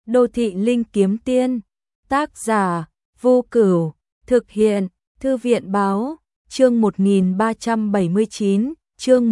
Đô thị linh kiếm tiên, tác giả, Vô Cửu, thực hiện, Thư viện báo, chương 1379, chương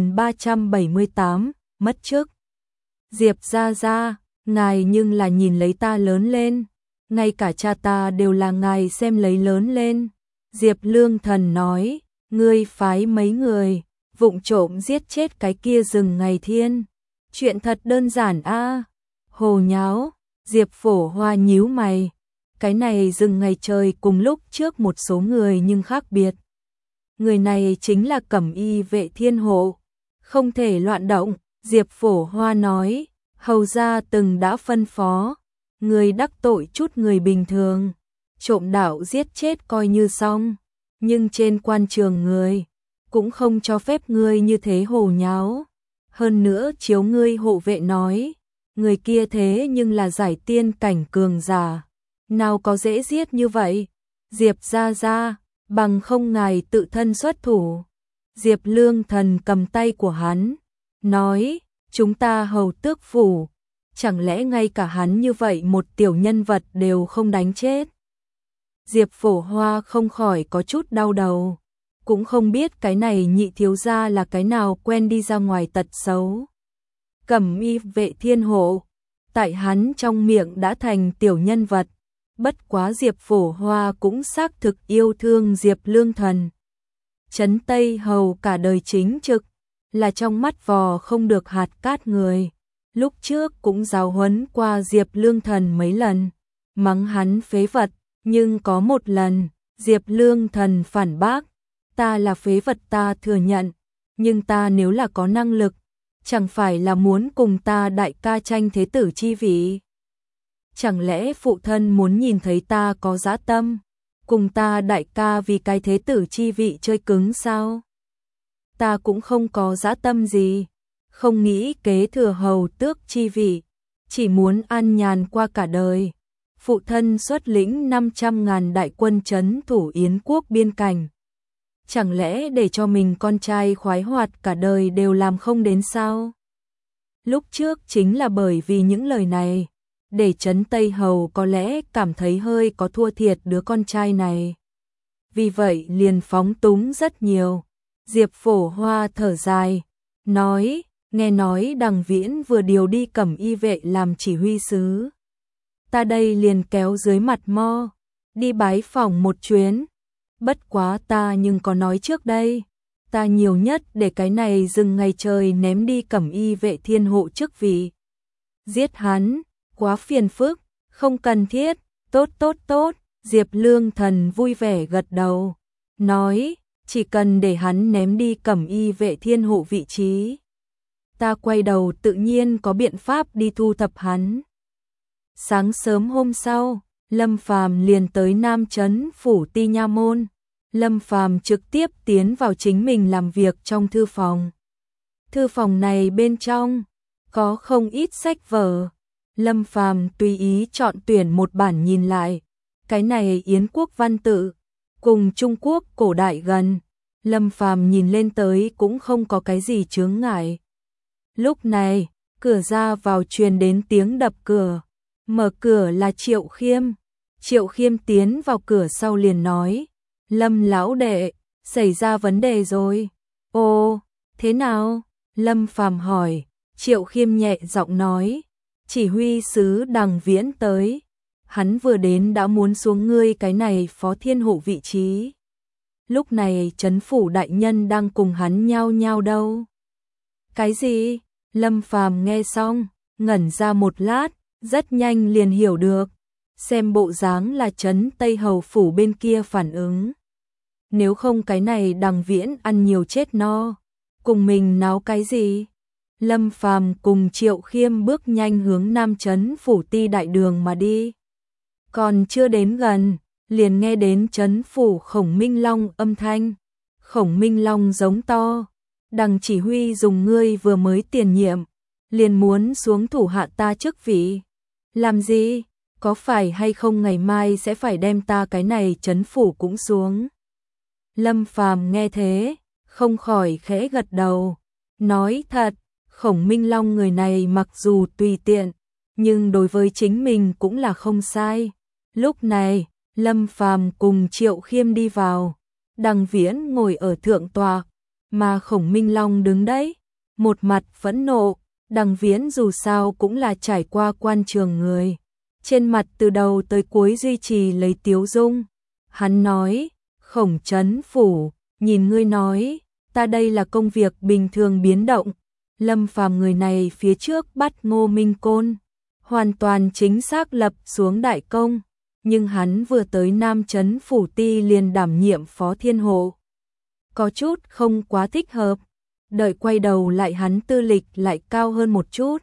1378, mất chức. Diệp gia gia, ngài nhưng là nhìn lấy ta lớn lên, ngay cả cha ta đều là ngài xem lấy lớn lên. Diệp Lương Thần nói, ngươi phái mấy người, vụng trộm giết chết cái kia rừng ngày thiên. Chuyện thật đơn giản a. Hồ nháo, Diệp Phổ Hoa nhíu mày. Cái này rừng ngày trời cùng lúc trước một số người nhưng khác biệt. Người này chính là Cẩm Y vệ thiên hộ. Không thể loạn động, Diệp Phổ Hoa nói, hầu gia từng đã phân phó. Người đắc tội chút người bình thường, trộm đạo giết chết coi như xong. Nhưng trên quan trường người, cũng không cho phép ngươi như thế hồ nháo. Hơn nữa chiếu ngươi hộ vệ nói, người kia thế nhưng là giải tiên cảnh cường giả. Nào có dễ giết như vậy? Diệp gia gia, bằng không ngài tự thân xuất thủ. Diệp Lương Thần cầm tay của hắn, nói, chúng ta hầu tước phủ, chẳng lẽ ngay cả hắn như vậy một tiểu nhân vật đều không đánh chết? Diệp Phổ Hoa không khỏi có chút đau đầu, cũng không biết cái này nhị thiếu gia là cái nào quen đi ra ngoài tật xấu. Cẩm Y vệ thiên hộ, tại hắn trong miệng đã thành tiểu nhân vật, bất quá Diệp Phổ Hoa cũng xác thực yêu thương Diệp Lương Thần. Trấn Tây Hầu cả đời chính trực, là trong mắt vò không được hạt cát người. Lúc trước cũng giáo huấn qua Diệp Lương Thần mấy lần, mắng hắn phế vật, nhưng có một lần, Diệp Lương Thần phản bác, ta là phế vật ta thừa nhận, nhưng ta nếu là có năng lực, chẳng phải là muốn cùng ta đại ca tranh thế tử chi vị. Chẳng lẽ phụ thân muốn nhìn thấy ta có dã tâm, cùng ta đại ca vì cái thế tử chi vị chơi cứng sao? Ta cũng không có dã tâm gì, không nghĩ kế thừa hầu tước chi vị, chỉ muốn an nhàn qua cả đời. Phụ thân xuất lĩnh 500.000 đại quân trấn thủ Yến quốc biên cảnh. Chẳng lẽ để cho mình con trai khoái hoạt cả đời đều làm không đến sao? Lúc trước chính là bởi vì những lời này, để Trấn Tây Hầu có lẽ cảm thấy hơi có thua thiệt đứa con trai này. Vì vậy liền phóng túng rất nhiều. Diệp Phổ Hoa thở dài, nói, nghe nói Đằng Viễn vừa điều đi Cẩm Y vệ làm chỉ huy sứ. Ta đây liền kéo dưới mặt mo, đi bái phỏng một chuyến. Bất quá ta nhưng có nói trước đây, ta nhiều nhất để cái này dừng ngày trời ném đi Cẩm Y vệ thiên hộ chức vị. Giết hắn, quá phiền phức, không cần thiết, tốt, Diệp Lương Thần vui vẻ gật đầu, nói, chỉ cần để hắn ném đi Cẩm Y vệ thiên hộ vị trí. Ta quay đầu tự nhiên có biện pháp đi thu thập hắn. Sáng sớm hôm sau, Lâm Phàm liền tới Nam Trấn phủ Ti Nha Môn. Lâm Phàm trực tiếp tiến vào chính mình làm việc trong thư phòng. Thư phòng này bên trong có không ít sách vở. Lâm Phàm tùy ý chọn tuyển một bản nhìn lại. Cái này Yến quốc văn tự, cùng Trung Quốc cổ đại gần. Lâm Phàm nhìn lên tới cũng không có cái gì chướng ngại. Lúc này, cửa ra vào truyền đến tiếng đập cửa. Mở cửa là Triệu Khiêm. Triệu Khiêm tiến vào cửa sau liền nói, Lâm lão đệ, xảy ra vấn đề rồi. Ồ, thế nào? Lâm Phàm hỏi. Triệu Khiêm nhẹ giọng nói, chỉ huy sứ Đằng Viễn tới. Hắn vừa đến đã muốn xuống ngươi cái này phó thiên hộ vị trí. Lúc này trấn phủ đại nhân đang cùng hắn nhao nhao đâu. Cái gì? Lâm Phàm nghe xong, ngẩn ra một lát, rất nhanh liền hiểu được. Xem bộ dáng là trấn Tây Hầu phủ bên kia phản ứng. Nếu không cái này Đằng Viễn ăn nhiều chết no, cùng mình náo cái gì? Lâm Phàm cùng Triệu Khiêm bước nhanh hướng Nam Trấn phủ Ti đại đường mà đi. Còn chưa đến gần, liền nghe đến trấn phủ Khổng Minh Long âm thanh. Khổng Minh Long giống to, Đằng chỉ huy dùng ngươi vừa mới tiền nhiệm, liền muốn xuống thủ hạ ta chức vị. Làm gì? Có phải hay không ngày mai sẽ phải đem ta cái này trấn phủ cũng xuống? Lâm Phàm nghe thế, không khỏi khẽ gật đầu, nói thật, Khổng Minh Long người này mặc dù tùy tiện, nhưng đối với chính mình cũng là không sai. Lúc này, Lâm Phàm cùng Triệu Khiêm đi vào, Đằng Viễn ngồi ở thượng tọa, mà Khổng Minh Long đứng đấy, một mặt phẫn nộ. Đằng Viễn dù sao cũng là trải qua quan trường người, trên mặt từ đầu tới cuối duy trì lấy tiếu dung. Hắn nói, Khổng Trấn Phủ, nhìn ngươi nói, ta đây là công việc bình thường biến động. Lâm Phàm người này phía trước bắt Ngô Minh Côn, hoàn toàn chính xác lập xuống đại công, nhưng hắn vừa tới Nam Trấn Phủ Ti liền đảm nhiệm phó thiên hộ. Có chút không quá thích hợp, đợi quay đầu lại hắn tư lịch lại cao hơn một chút.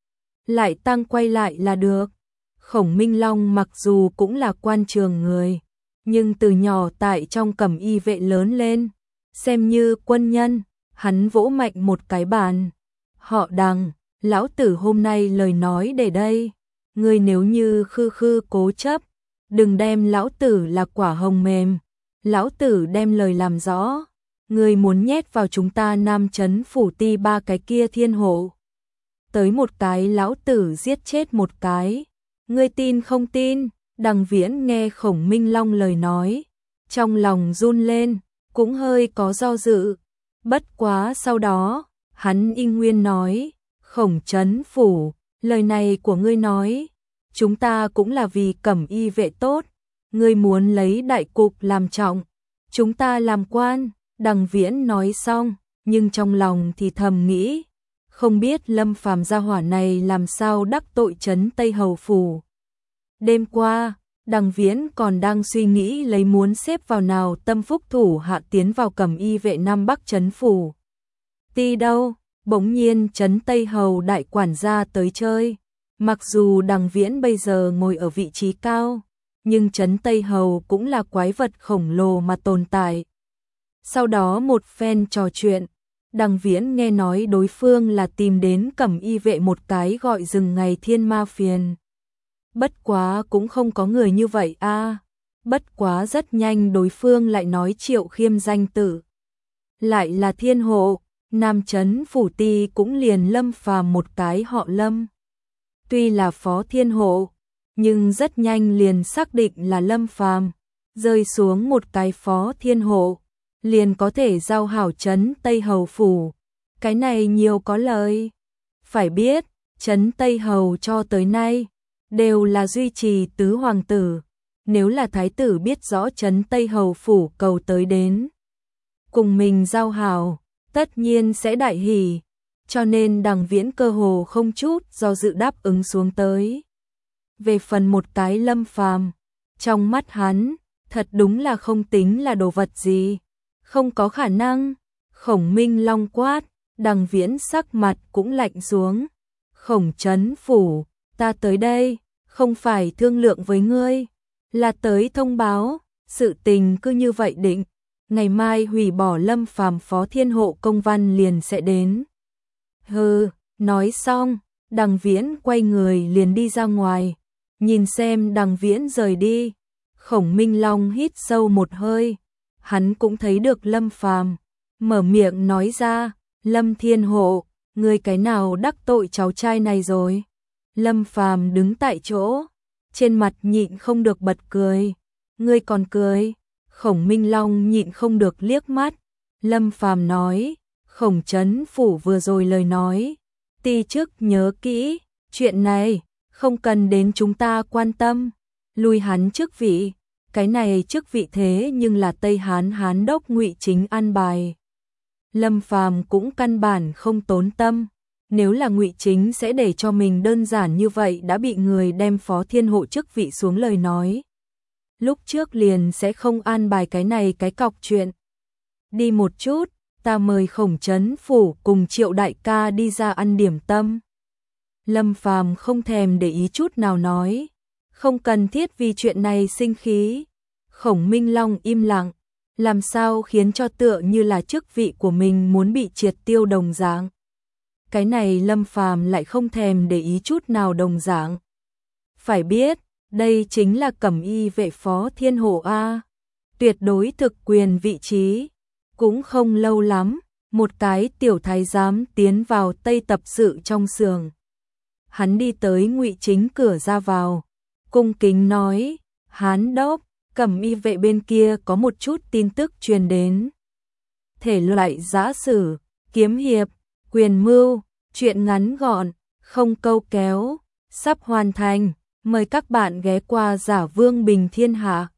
Lại tăng quay lại là được. Khổng Minh Long mặc dù cũng là quan trường người, nhưng từ nhỏ tại trong Cẩm Y vệ lớn lên, xem như quân nhân, hắn vỗ mạnh một cái bàn. Họ Đằng, lão tử hôm nay lời nói để đây, ngươi nếu như khư cố chấp, đừng đem lão tử là quả hồng mềm, lão tử đem lời làm rõ, ngươi muốn nhét vào chúng ta Nam Trấn Phủ Ti 3 cái kia thiên hộ. Tới một cái lão tử giết chết một cái, ngươi tin không tin? Đằng Viễn nghe Khổng Minh Long lời nói, trong lòng run lên, cũng hơi có do dự. Bất quá sau đó, hắn inh nguyên nói, Khổng Trấn Phủ, lời này của ngươi nói, chúng ta cũng là vì Cẩm Y vệ tốt, ngươi muốn lấy đại cục làm trọng, chúng ta làm quan. Đằng Viễn nói xong, nhưng trong lòng thì thầm nghĩ, không biết Lâm Phàm gia hỏa này làm sao đắc tội trấn Tây Hầu Phủ. Đêm qua, Đằng Viễn còn đang suy nghĩ lấy muốn xếp vào nào tâm phúc thủ hạ tiến vào Cẩm Y vệ Nam Bắc Trấn Phủ Ti đâu, bỗng nhiên trấn Tây Hầu đại quản gia tới chơi. Mặc dù Đằng Viễn bây giờ ngồi ở vị trí cao, nhưng trấn Tây Hầu cũng là quái vật khổng lồ mà tồn tại. Sau đó một phen trò chuyện, Đằng Viễn nghe nói đối phương là tìm đến Cẩm Y vệ một cái gọi rừng ngày thiên ma phiền. Bất quá cũng không có người như vậy a. Bất quá rất nhanh đối phương lại nói Triệu Khiêm danh tử. Lại là thiên hộ, Nam Trấn Phủ Ti cũng liền Lâm Phàm một cái họ Lâm. Tuy là phó thiên hộ, nhưng rất nhanh liền xác định là Lâm Phàm, rơi xuống một cái phó thiên hộ, liền có thể giao hảo trấn Tây Hầu Phủ. Cái này nhiều có lời. Phải biết, trấn Tây Hầu cho tới nay, đều là duy trì tứ hoàng tử. Nếu là thái tử biết rõ trấn Tây Hầu Phủ cầu tới đến, cùng mình giao hảo, tất nhiên sẽ đại hỉ. Cho nên Đằng Viễn cơ hồ không chút do dự đáp ứng xuống tới. Về phần một cái Lâm Phàm, trong mắt hắn, thật đúng là không tính là đồ vật gì. Không có khả năng. Khổng Minh Long quát, Đằng Viễn sắc mặt cũng lạnh xuống. Khổng Trấn Phủ, ta tới đây, không phải thương lượng với ngươi, là tới thông báo, sự tình cứ như vậy định. Ngày mai hủy bỏ Lâm Phàm phó thiên hộ công văn liền sẽ đến. Hừ, nói xong, Đằng Viễn quay người liền đi ra ngoài. Nhìn xem Đằng Viễn rời đi, Khổng Minh Long hít sâu một hơi. Hắn cũng thấy được Lâm Phàm, mở miệng nói ra, Lâm Thiên Hộ, ngươi cái nào đắc tội cháu trai này rồi? Lâm Phàm đứng tại chỗ, trên mặt nhịn không được bật cười. Ngươi còn cười? Khổng Minh Long nhịn không được liếc mắt. Lâm Phàm nói, Khổng Trấn Phủ vừa rồi lời nói, ti chức nhớ kỹ, chuyện này không cần đến chúng ta quan tâm, lui hắn chức vị. Cái này chức vị thế nhưng là Tây Hán Hán đốc Ngụy Chính an bài. Lâm Phàm cũng căn bản không tốn tâm, nếu là Ngụy Chính sẽ để cho mình đơn giản như vậy đã bị người đem phó thiên hộ chức vị xuống lời nói. Lúc trước liền sẽ không an bài cái này cái cọc chuyện. Đi một chút, ta mời Khổng Trấn Phủ cùng Triệu đại ca đi ra ăn điểm tâm. Lâm Phàm không thèm để ý chút nào nói. Không cần thiết vì chuyện này sinh khí. Khổng Minh Long im lặng, làm sao khiến cho tựa như là chức vị của mình muốn bị triệt tiêu đồng dạng. Cái này Lâm Phàm lại không thèm để ý chút nào đồng dạng. Phải biết, đây chính là Cẩm Y vệ phó thiên hộ A. Tuyệt đối thực quyền vị trí. Cũng không lâu lắm, một cái tiểu thái giám tiến vào Tây tập sự trong xưởng. hắn đi tới Ngụy Chính cửa ra vào, cung kính nói, Hán đốc, Cẩm Y vệ bên kia có một chút tin tức truyền đến. Thể loại giã sử, kiếm hiệp, quyền mưu, truyện ngắn gọn, không câu kéo, sắp hoàn thành, mời các bạn ghé qua Giả Vương Bình Thiên Hạ.